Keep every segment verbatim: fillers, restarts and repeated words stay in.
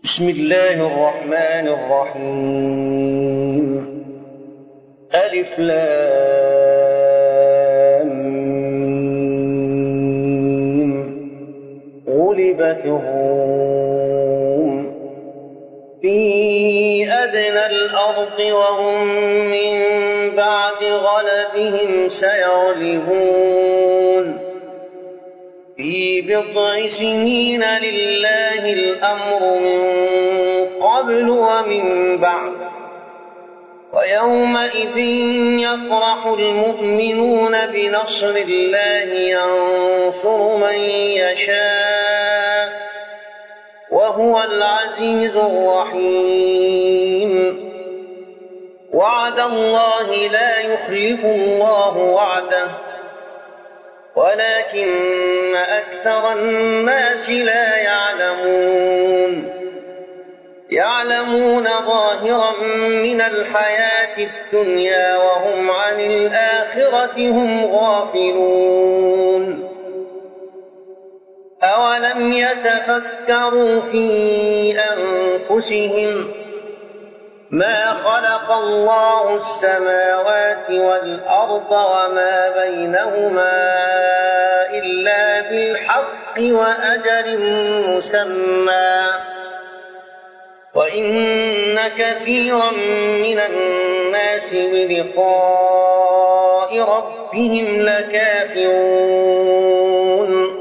بسم الله الرحمن الرحيم. ألف لام ميم. غلبت الروم في أدنى الأرض وهم من بعد غلبهم سيغلبون في بضع سنين لله الأمر من قبل ومن بعد ويومئذ يفرح المؤمنون بنصر الله ينصر من يشاء وهو العزيز الرحيم. وعد الله لا يخلف الله وعده ولكن أكثر الناس لا يعلمون يعلمون ظاهرا من الحياة الدنيا وهم عن الآخرة هم غافلون. أولم يتفكروا في أنفسهم ما خلق الله السماوات والأرض وما بينهما إلا بالحق وأجل مسمى وإن كثيرا من الناس بلقاء ربهم لكافرون.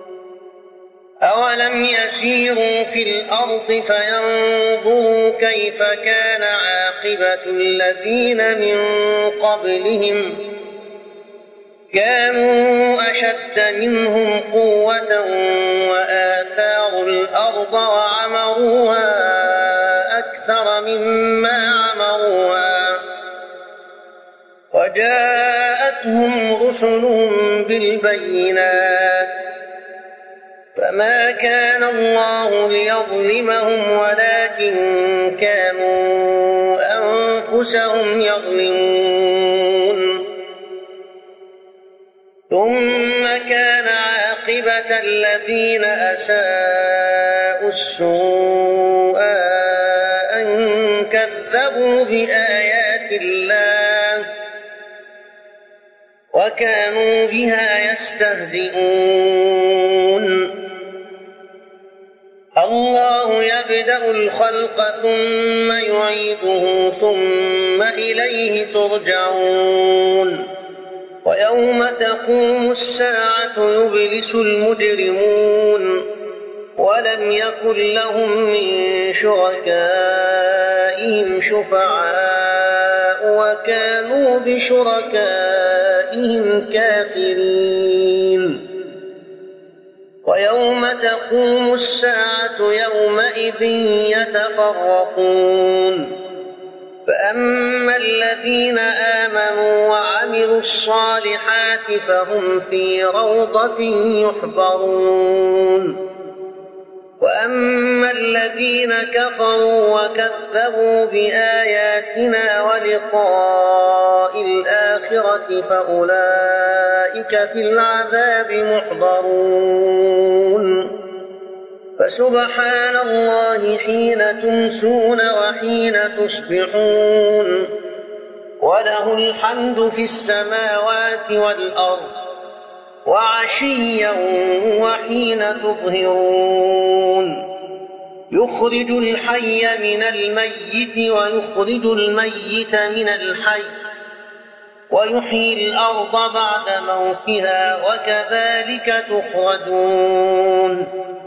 أولم يسيروا في الأرض فينظروا كيف كان عاقبة الذين من قبلهم كانوا أشد منهم قوة وآثاروا الأرض وعمروها أكثر مما عمروها وجاءتهم رسلهم بالبينات فما كان الله ليظلمهم ولكن كانوا أنفسهم يظلمون. ثم كان عاقبة الذين أساءوا السوء أن كذبوا بآيات الله وكانوا بها يستهزئون. الله يبدأ الخلق ثم يعيده ثم إليه ترجعون. ويوم تقوم الساعة يبلس المجرمون ولم يكن لهم من شركائهم شفعاء وكانوا بشركائهم كافرين. ويوم تقوم الساعة يومئذ يتفرقون فأما الذين آمنوا وعملوا الصالحات فهم في روضة يحبرون. وأما الذين كفروا وكذبوا بآياتنا ولقاء الآخرة فأولئك في العذاب محضرون. فسبحان الله حين تمسون وحين تصبحون وله الحمد في السماوات والأرض وعشيا وحين تظهرون. يخرج الحي من الميت ويخرج الميت من الحي ويحيي الأرض بعد موتها وكذلك تخرجون.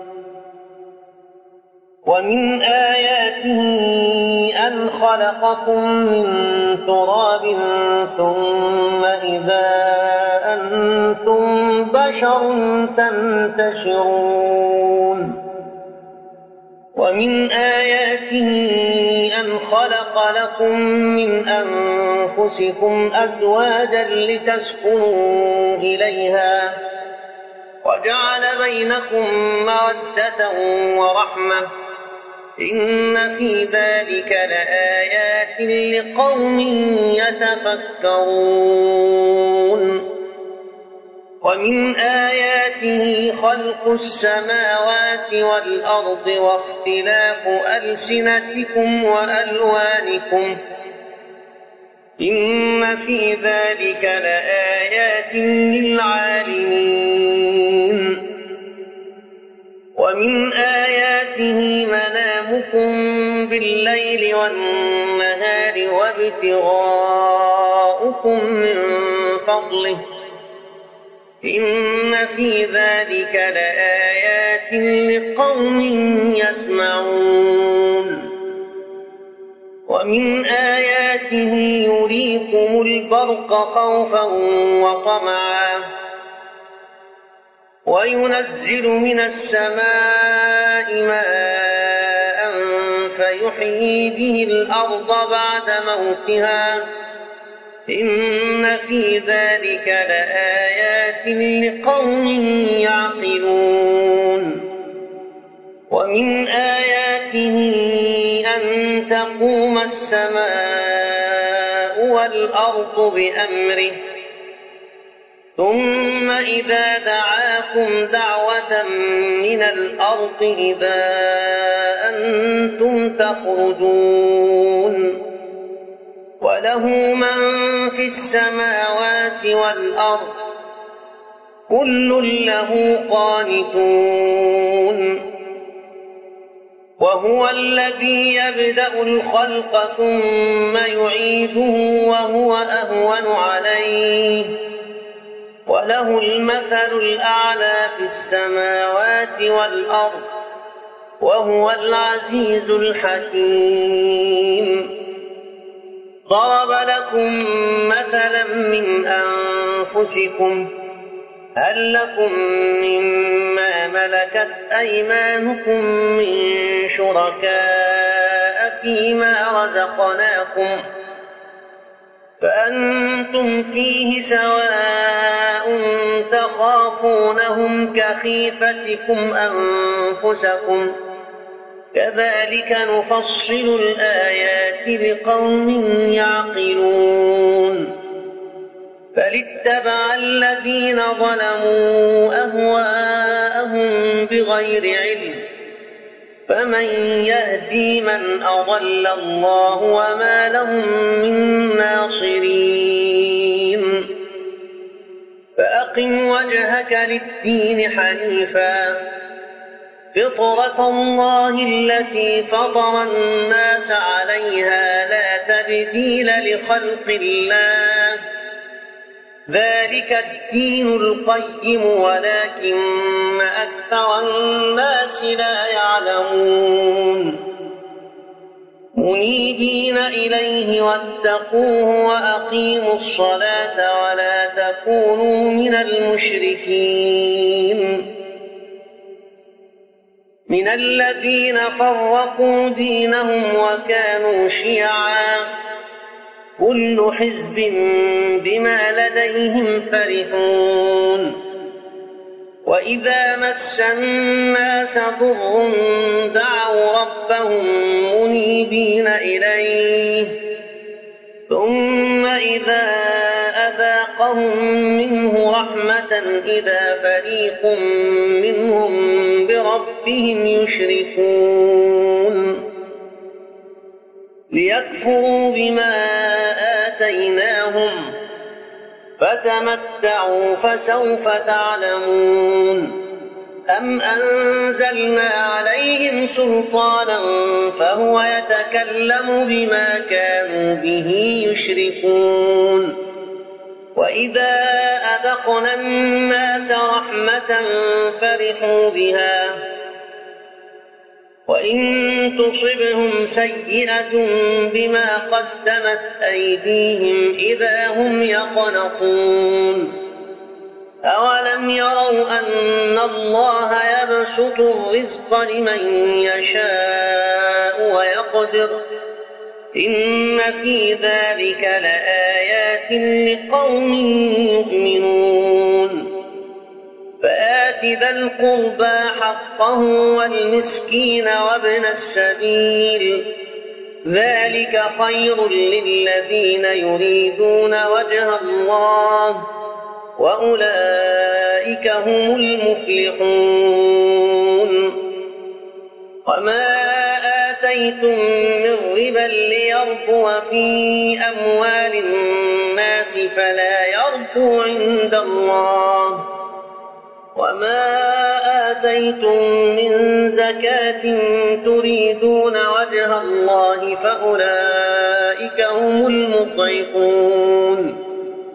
ومن آياته أن خلقكم من تراب ثم إذا أنتم بشر تنتشرون. ومن آياته أن خلق لكم من أنفسكم أزواجا لتسكنوا إليها وجعل بينكم مودة ورحمة إن في ذلك لآيات لقوم يتفكرون. ومن آياته خلق السماوات والأرض واختلاف ألسنتكم وألوانكم إن في ذلك لآيات للعالمين ومن آياته منامكم بالليل والنهار وابتغاؤكم من فضله إن في ذلك لآيات لقوم يسمعون ومن آياته يريكم البرق خوفا وطمعا وينزل من السماء ماء فيحيي به الأرض بعد موتها إن في ذلك لآيات لقوم يعقلون ومن آياته أن تقوم السماء والأرض بأمره ثم إذا دعاكم دعوة من الأرض إذا أنتم تخرجون وله من في السماوات والأرض كل له قانتون وهو الذي يبدأ الخلق ثم يعيده وهو أهون عليه وله المثل الأعلى في السماوات والأرض وهو العزيز الحكيم ضرب لكم مثلا من أنفسكم هل لكم مما ملكت أيمانكم من شركاء فيما رزقناكم فأنتم فيه سواء تخافونهم كخيفتكم أنفسكم كذلك نفصل الآيات لقوم يعقلون فلاتبع الذين ظلموا أهواءهم بغير علم فمن يهدي من أضل الله وما لهم من ناصرين فأقم وجهك للدين حنيفا فطرة الله التي فطر الناس عليها لا تبديل لخلق الله ذلك الدين القيم ولكن أكثر الناس لا يعلمون منيبين إليه واتقوه وأقيموا الصلاة ولا تكونوا من المشركين من الذين فرقوا دينهم وكانوا شيعا كل حزب بما لديهم فرحون وإذا مس الناس ضر دعوا ربهم منيبين إليه ثم إذا أذاقهم منه رحمة إذا فريق منهم بربهم يشركون ليكفروا بما آتيناهم فتمتعوا فسوف تعلمون أم أنزلنا عليهم سلطانا فهو يتكلم بما كانوا به يشركون وإذا أذقنا الناس رحمة فرحوا بها وإن تصبهم سيئة بما قدمت أيديهم إذا هم يقنطون أولم يروا أن الله يبسط الرزق لمن يشاء ويقدر إن في ذلك لآيات لقوم يؤمنون فآت ذا القربى حقه والمسكين وابن السبيل ذلك خير للذين يريدون وجه الله وأولئك هم المفلحون. وما آتيتم من ربا ليربو في أموال الناس فلا يربو عند الله، وما آتيتم من زكاة تريدون وجه الله فأولئك هم المضعفون.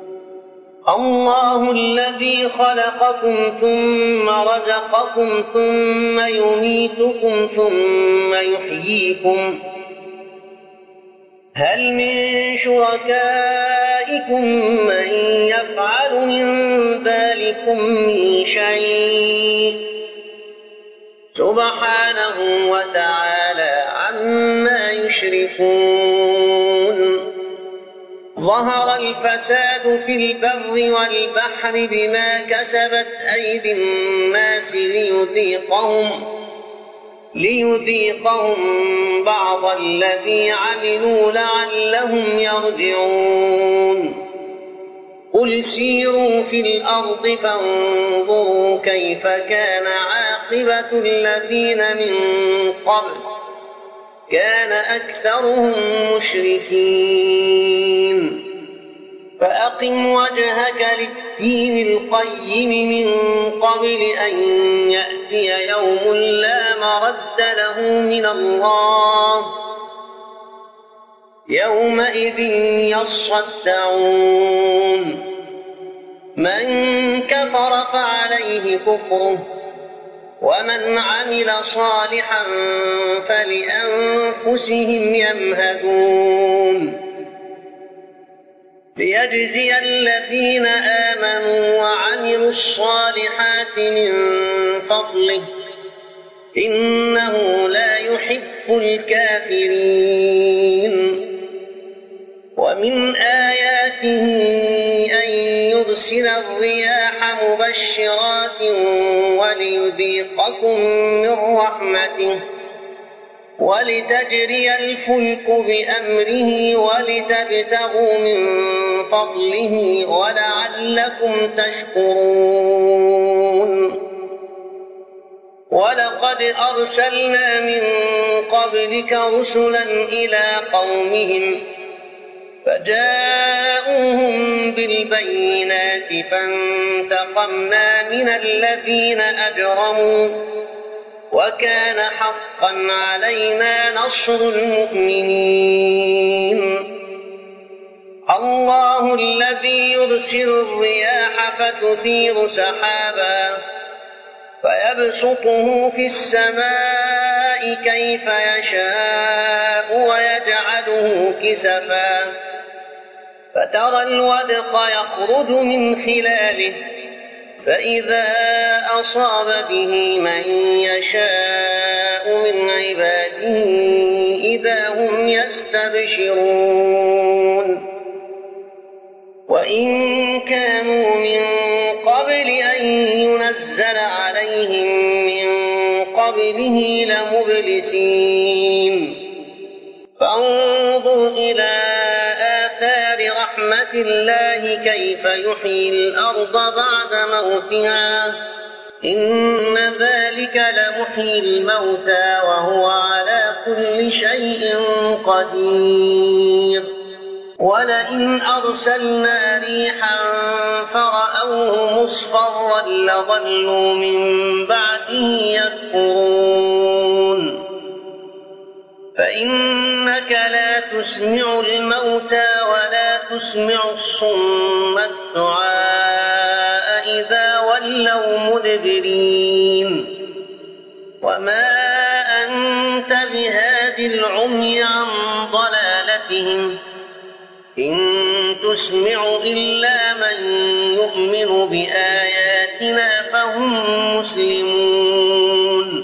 الله الذي خلقكم ثم رزقكم ثم يميتكم ثم يحييكم، هل من شركائكم من يفعل من ذلكم من شيء؟ سبحانه وتعالى عما يشركون. ظهر الفساد في البر والبحر بما كسبت أيدي الناس ليذيقهم, ليذيقهم بعض الذي عملوا لعلهم يرجعون. قل سيروا في الأرض فانظروا كيف كان عاقبة الذين من قبل كان أكثرهم مشركين. فأقم وجهك للدين القيم من قبل أن يأتي يوم لا مرد له من الله، يومئذ يصدعون. من كفر فعليه كفره ومن عمل صالحا فلأنفسهم يمهدون. ليجزي الذين آمنوا وعملوا الصالحات من فضله إنه لا يحب الكافرين. ومن آياته أن يرسل الرياح مبشرات وليذيقكم من رحمته ولتجري الفلك بأمره ولتبتغوا من فضله ولعلكم تشكرون. ولقد أرسلنا من قبلك رسلا إلى قومهم فجاءوهم بالبينات فانتقمنا من الذين أجرموا وكان حقا علينا نصر المؤمنين. الله الذي يرسل الرياح فتثير سحابا فيبسطه في السماء كيف يشاء ويجعله كسفا فترى الودق يخرج من خلاله فإذا أصاب به من يشاء من عباده إذا هم يستبشرون. وإن كانوا من قبل أن ينزل عليهم من قبله لمبلسين. فانظر إلى آثار رحمة الله كيف يحيي الأرض بعد موتها إن ذلك لمحيي الموتى وهو على كل شيء قدير. ولئن أرسلنا ريحا فرأوه مصفرا لظلوا من بعده يكفرون. فإنك لا تسمع الموتى ولا تسمع الصم الدعاء إذا ولوا مدبرين. وما أنت بهاد العمي عن ضلالتهم إن تسمع إلا من يؤمن بآياتنا فهم مسلمون.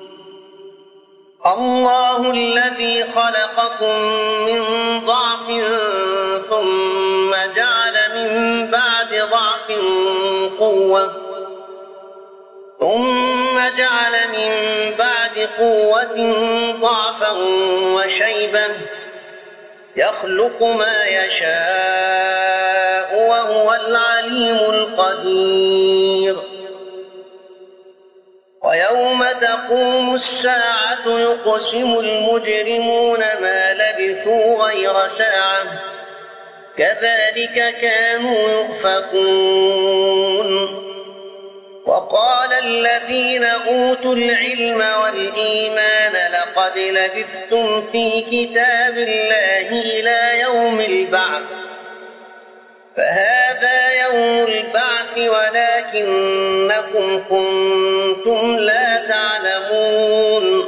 الله الذي خلقكم من ضعف ثم جعل من بعد ضعف قوة ثم جعل من بعد قوة ضعفا وشيبا يخلق ما يشاء وهو العليم القدير ويوم تقوم الساعة يقسم المجرمون ما لبثوا غير ساعة كذلك كانوا يؤفكون وقال الذين أوتوا العلم والإيمان لقد لبثتم في كتاب الله إلى يوم البعث فهذا يوم البعث ولكنكم كنتم لا تعلمون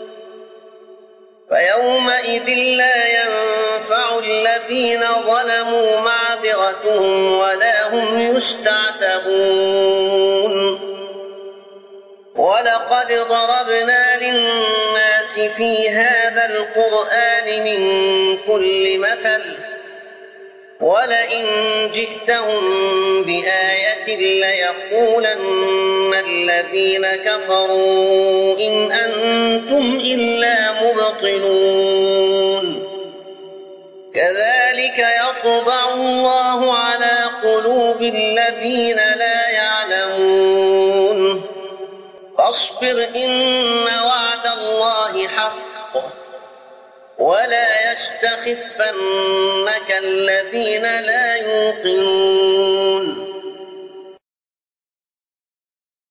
فيومئذ لا ينفع الذين ظلموا معذرتهم ولا هم يستعتبون ولقد ضربنا للناس في هذا القرآن من كل مثل ولئن جئتهم بآية ليقولن الذين كفروا إن أنتم إلا مبطلون كذلك يطبع الله على قلوب الذين لا يعلمون فاصبر إن وعد الله حق ولا يستخفنك الذين لا يوقنون